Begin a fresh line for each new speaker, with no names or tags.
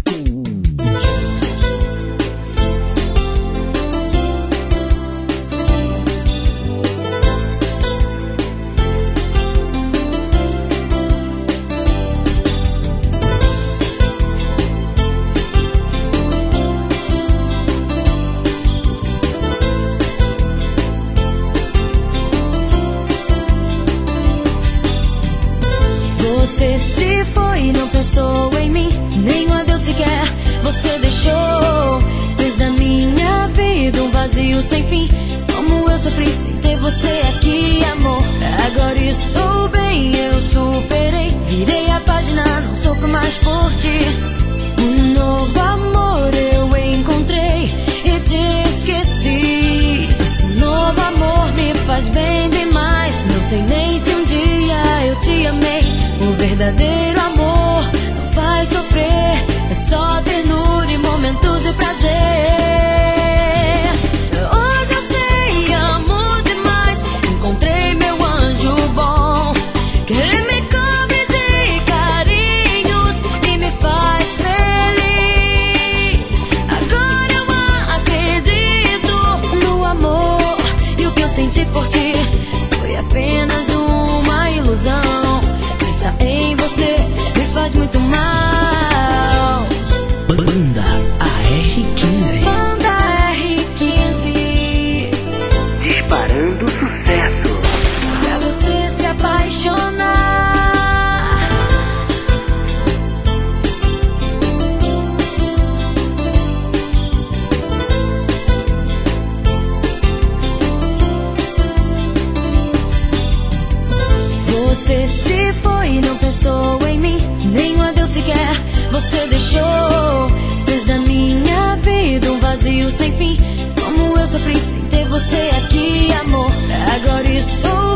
Você se foi e não pensou em mim, nem um adeus sequer você deixou. Fez da minha vida um vazio sem fim. Como eu sofri sem ter você aqui, amor. Agora estou bem, eu superei. Virei a página, não sofro mais por ti. Um novo amor eu encontrei e te esqueci. Esse novo amor me faz bem demais. Não sei nem se um dia eu te amei. O verdadeiro amor não faz sofrer, é só ternura e momentos de prazer. Hoje eu sei, amo demais. Encontrei meu anjo bom, que me cobre de carinhos e me faz feliz. Agora eu acredito no amor, e o que eu senti por ti foi apenas uma ilusão. Pensar em você me faz muito mal.
Banda AR15.
Banda AR15.
Disparando sucesso.
Pra você se apaixonar. Você se foi e não pensou em mim, nem um adeus sequer você deixou. Fez da minha vida um vazio sem fim. Como eu sofri sem ter você aqui, amor. Agora estou